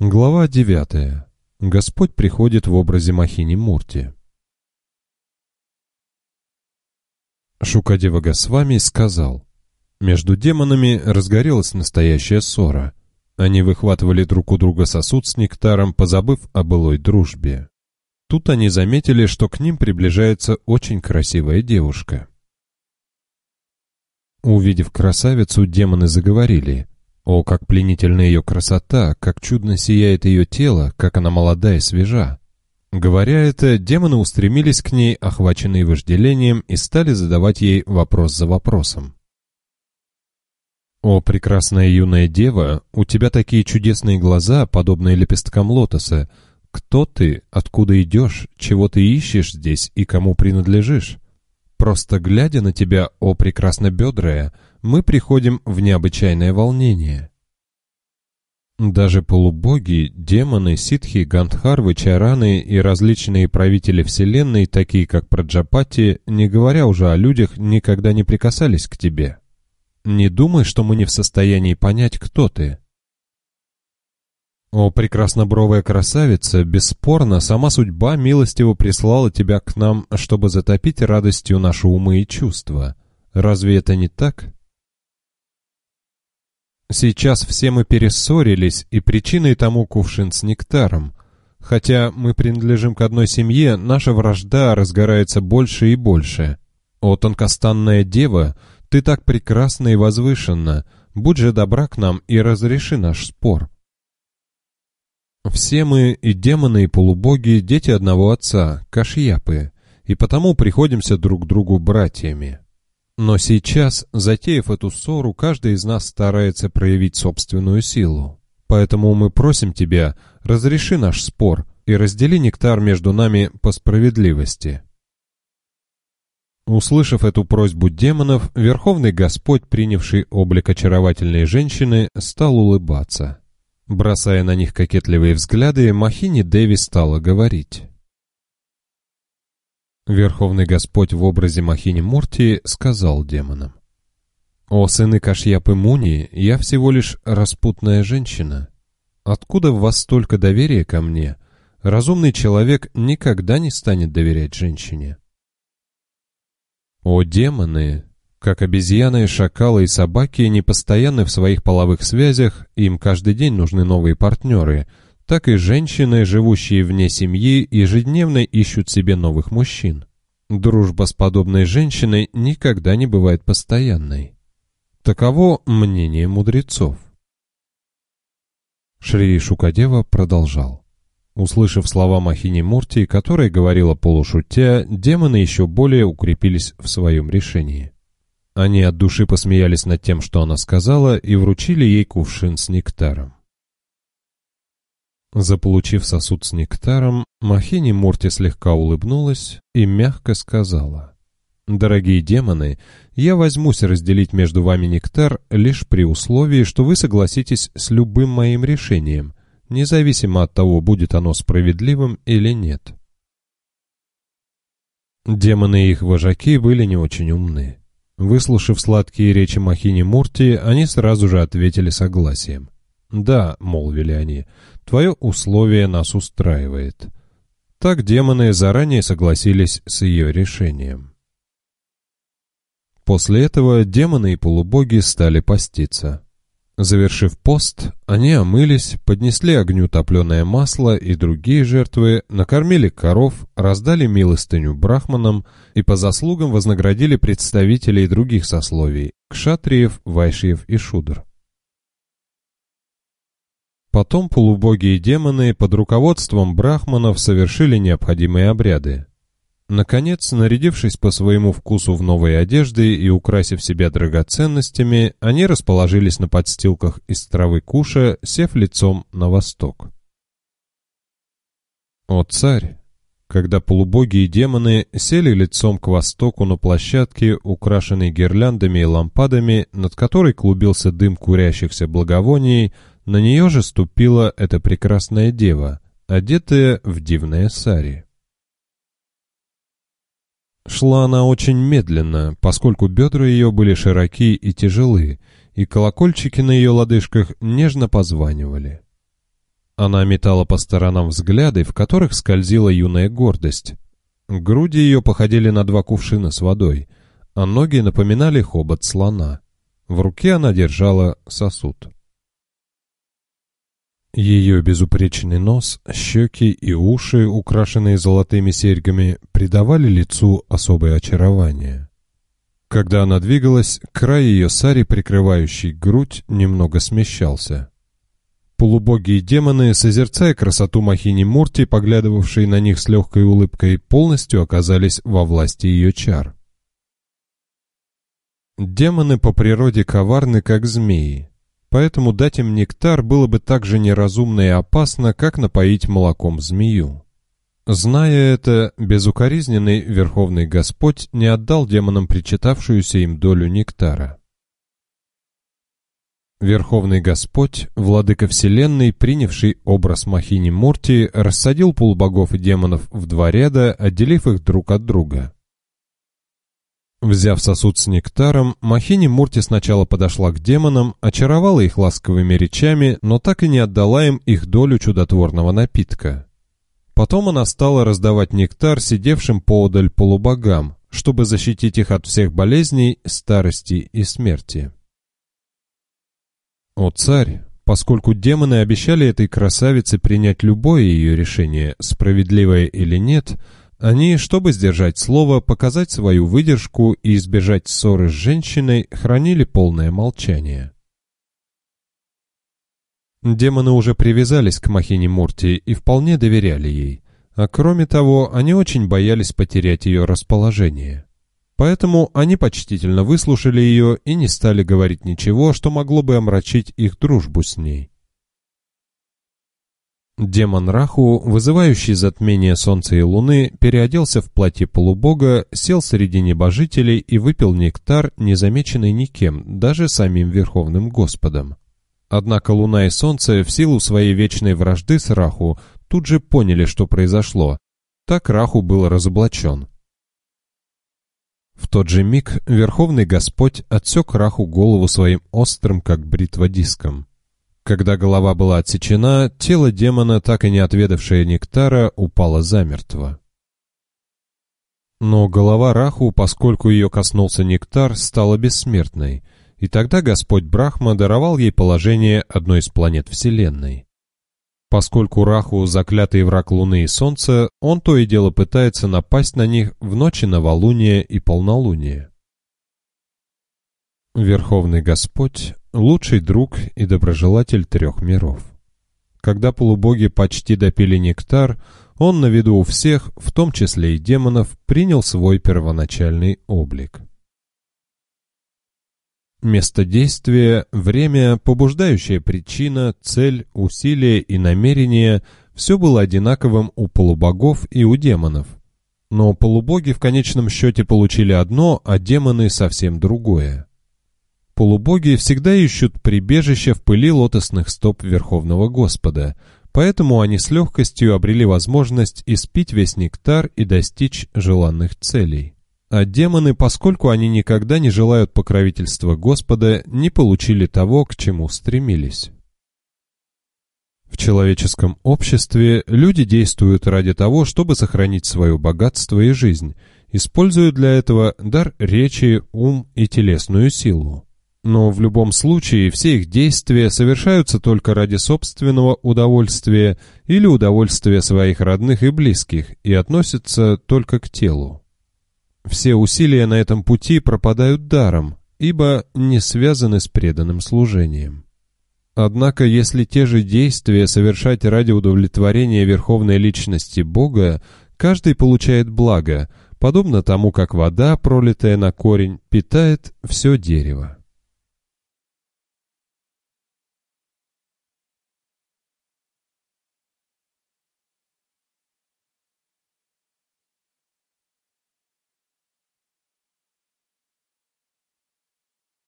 Глава 9. Господь приходит в образе Махини-Мурти. Шукадева Госвами сказал: между демонами разгорелась настоящая ссора. Они выхватывали друг у друга сосуд с нектаром, позабыв о былой дружбе. Тут они заметили, что к ним приближается очень красивая девушка. Увидев красавицу, демоны заговорили: «О, как пленительна ее красота, как чудно сияет ее тело, как она молода и свежа!» Говоря это, демоны устремились к ней, охваченные вожделением, и стали задавать ей вопрос за вопросом. «О, прекрасная юная дева, у тебя такие чудесные глаза, подобные лепесткам лотоса. Кто ты, откуда идешь, чего ты ищешь здесь и кому принадлежишь? Просто глядя на тебя, о прекраснобедрая, мы приходим в необычайное волнение». Даже полубоги, демоны, ситхи, гандхарвы, чараны и различные правители вселенной, такие как Праджапати, не говоря уже о людях, никогда не прикасались к тебе. Не думай, что мы не в состоянии понять, кто ты. О, прекраснобровая красавица, бесспорно, сама судьба милостиво прислала тебя к нам, чтобы затопить радостью наши умы и чувства. Разве это не так? Сейчас все мы перессорились, и причиной тому кувшин с нектаром. Хотя мы принадлежим к одной семье, наша вражда разгорается больше и больше. О, тонкостанная дева, ты так прекрасна и возвышенна, будь же добра к нам и разреши наш спор. Все мы, и демоны, и полубоги, дети одного отца, Кашьяпы, и потому приходимся друг другу братьями. Но сейчас, затеяв эту ссору, каждый из нас старается проявить собственную силу. Поэтому мы просим тебя, разреши наш спор и раздели нектар между нами по справедливости». Услышав эту просьбу демонов, Верховный Господь, принявший облик очаровательной женщины, стал улыбаться. Бросая на них кокетливые взгляды, Махини-Деви стала говорить. Верховный Господь в образе Махини-Мурти сказал демонам: «О, сыны Кашьяпы-Муни, я всего лишь распутная женщина. Откуда в вас столько доверия ко мне? Разумный человек никогда не станет доверять женщине». О, демоны! Как обезьяны, шакалы и собаки непостоянны в своих половых связях, им каждый день нужны новые партнеры, так и женщины, живущие вне семьи, ежедневно ищут себе новых мужчин. Дружба с подобной женщиной никогда не бывает постоянной. Таково мнение мудрецов. Шри Шукадева продолжал. Услышав слова Махини-Мурти, которая говорила полушутя, демоны еще более укрепились в своем решении. Они от души посмеялись над тем, что она сказала, и вручили ей кувшин с нектаром. Заполучив сосуд с нектаром, Махини-Мурти слегка улыбнулась и мягко сказала: «Дорогие демоны, я возьмусь разделить между вами нектар лишь при условии, что вы согласитесь с любым моим решением, независимо от того, будет оно справедливым или нет». Демоны и их вожаки были не очень умны. Выслушав сладкие речи Махини-Мурти, они сразу же ответили согласием. «Да», — молвили они, — «твое условие нас устраивает». Так демоны заранее согласились с ее решением. После этого демоны и полубоги стали поститься. Завершив пост, они омылись, поднесли огню топленое масло и другие жертвы, накормили коров, раздали милостыню брахманам и по заслугам вознаградили представителей других сословий — кшатриев, вайшьев и шудр. Потом полубоги и демоны под руководством брахманов совершили необходимые обряды. Наконец, нарядившись по своему вкусу в новые одежды и украсив себя драгоценностями, они расположились на подстилках из травы куша, сев лицом на восток. О царь! Когда полубоги и демоны сели лицом к востоку на площадке, украшенной гирляндами и лампадами, над которой клубился дым курящихся благовоний, на нее же ступила эта прекрасная дева, одетая в дивное сари. Шла она очень медленно, поскольку бедра ее были широки и тяжелы, и колокольчики на ее лодыжках нежно позванивали. Она метала по сторонам взгляды, в которых скользила юная гордость. Груди ее походили на два кувшина с водой, а ноги напоминали хобот слона. В руке она держала сосуд. Ее безупречный нос, щеки и уши, украшенные золотыми серьгами, придавали лицу особое очарование. Когда она двигалась, край ее сари, прикрывающий грудь, немного смещался. Полубоги и демоны, созерцая красоту Махини Мурти, поглядывавшие на них с легкой улыбкой, полностью оказались во власти ее чар. Демоны по природе коварны, как змеи, поэтому дать им нектар было бы так же неразумно и опасно, как напоить молоком змею. Зная это, безукоризненный Верховный Господь не отдал демонам причитавшуюся им долю нектара. Верховный Господь, Владыка Вселенной, принявший образ Махини Мурти, рассадил полубогов и демонов в два ряда, отделив их друг от друга. Взяв сосуд с нектаром, Махини Мурти сначала подошла к демонам, очаровала их ласковыми речами, но так и не отдала им их долю чудотворного напитка. Потом она стала раздавать нектар сидевшим поодаль полубогам, чтобы защитить их от всех болезней, старости и смерти. «О царь, поскольку демоны обещали этой красавице принять любое ее решение, справедливое или нет, они, чтобы сдержать слово, показать свою выдержку и избежать ссоры с женщиной, хранили полное молчание». Демоны уже привязались к Махини Мурти и вполне доверяли ей, а кроме того, они очень боялись потерять ее расположение. Поэтому они почтительно выслушали ее и не стали говорить ничего, что могло бы омрачить их дружбу с ней. Демон Раху, вызывающий затмение солнца и луны, переоделся в платье полубога, сел среди небожителей и выпил нектар, незамеченный никем, даже самим Верховным Господом. Однако луна и солнце, в силу своей вечной вражды с Раху, тут же поняли, что произошло. Так Раху был разоблачен. В тот же миг Верховный Господь отсек Раху голову своим острым, как бритва, диском. Когда голова была отсечена, тело демона, так и не отведавшее нектара, упало замертво. Но голова Раху, поскольку ее коснулся нектар, стала бессмертной, и тогда Господь Брахма даровал ей положение одной из планет Вселенной. Поскольку Раху — заклятый враг Луны и Солнца, он то и дело пытается напасть на них в ночи новолуния и полнолуния. Верховный Господь — лучший друг и доброжелатель трех миров. Когда полубоги почти допили нектар, он на виду у всех, в том числе и демонов, принял свой первоначальный облик. Место действия, время, побуждающая причина, цель, усилие и намерение – все было одинаковым у полубогов и у демонов. Но полубоги в конечном счете получили одно, а демоны – совсем другое. Полубоги всегда ищут прибежище в пыли лотосных стоп Верховного Господа, поэтому они с легкостью обрели возможность испить весь нектар и достичь желанных целей. А демоны, поскольку они никогда не желают покровительства Господа, не получили того, к чему стремились. В человеческом обществе люди действуют ради того, чтобы сохранить свое богатство и жизнь, используя для этого дар речи, ум и телесную силу. Но в любом случае все их действия совершаются только ради собственного удовольствия или удовольствия своих родных и близких и относятся только к телу. Все усилия на этом пути пропадают даром, ибо не связаны с преданным служением. Однако, если те же действия совершать ради удовлетворения Верховной Личности Бога, каждый получает благо, подобно тому, как вода, пролитая на корень, питает все дерево.